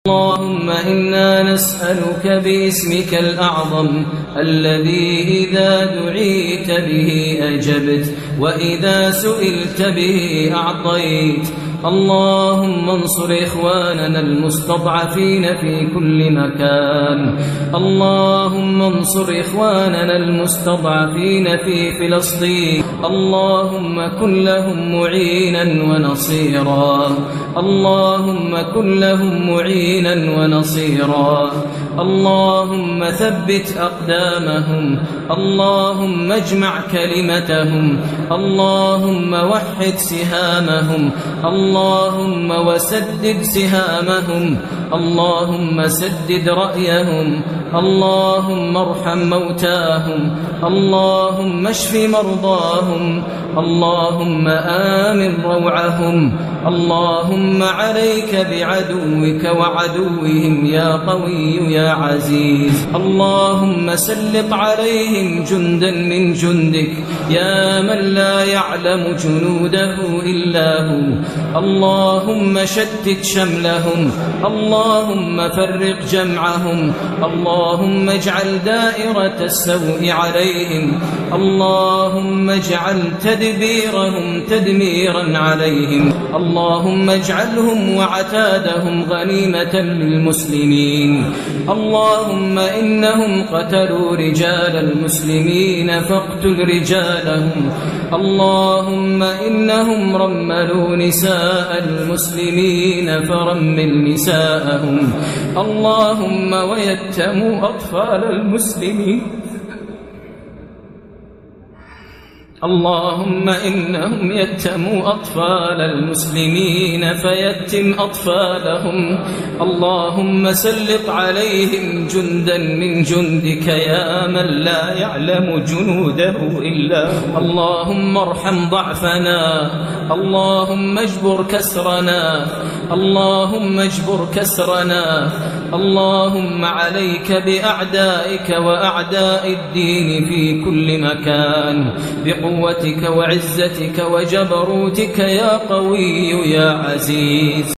اللهم إنا نسألك باسمك الأعظم الذي إذا دعيت به أجبت وإذا سئلت به أعطيت. اللهم انصر إخواننا المستضعفين في كل مكان. اللهم انصر إخواننا المستضعفين في فلسطين. اللهم كن لهم معينا ونصيرا. اللهم كن لهم معينا ونصيرا. اللهم ثبت أقدامهم. اللهم اجمع كلمتهم. اللهم وحد سهامهم. اللهم وسدد سهامهم. اللهم سدد رأيهم. اللهم ارحم موتاهم. اللهم اشف مرضاهم. اللهم آمن روعهم. اللهم عليك بعدوك وعدوهم يا قوي يا عزيز. اللهم سلط عليهم جندا من جندك يا من لا يعلم جنوده إلا هو. اللهم شتت شملهم. اللهم فرق جمعهم. اللهم اجعل دائرة السوء عليهم. اللهم اجعل تدبيرهم تدميرا عليهم. اللهم اجعلهم وعتادهم غنيمة للمسلمين. اللهم إنهم قتلوا رجال المسلمين فاقتل رجالهم. اللهم إنهم رملوا نساء المسلمين فرمل نساءهم. اللهم ويتموا أطفال المسلمين. اللهم إنهم يتموا أطفال المسلمين فيتم أطفالهم. اللهم سلط عليهم جندا من جندك يا من لا يعلم جنوده إلا هو. اللهم ارحم ضعفنا. اللهم اجبر كسرنا. اللهم اجبر كسرنا. اللهم عليك بأعدائك وأعداء الدين في كل مكان بقوتك وعزتك وجبروتك يا قوي يا عزيز.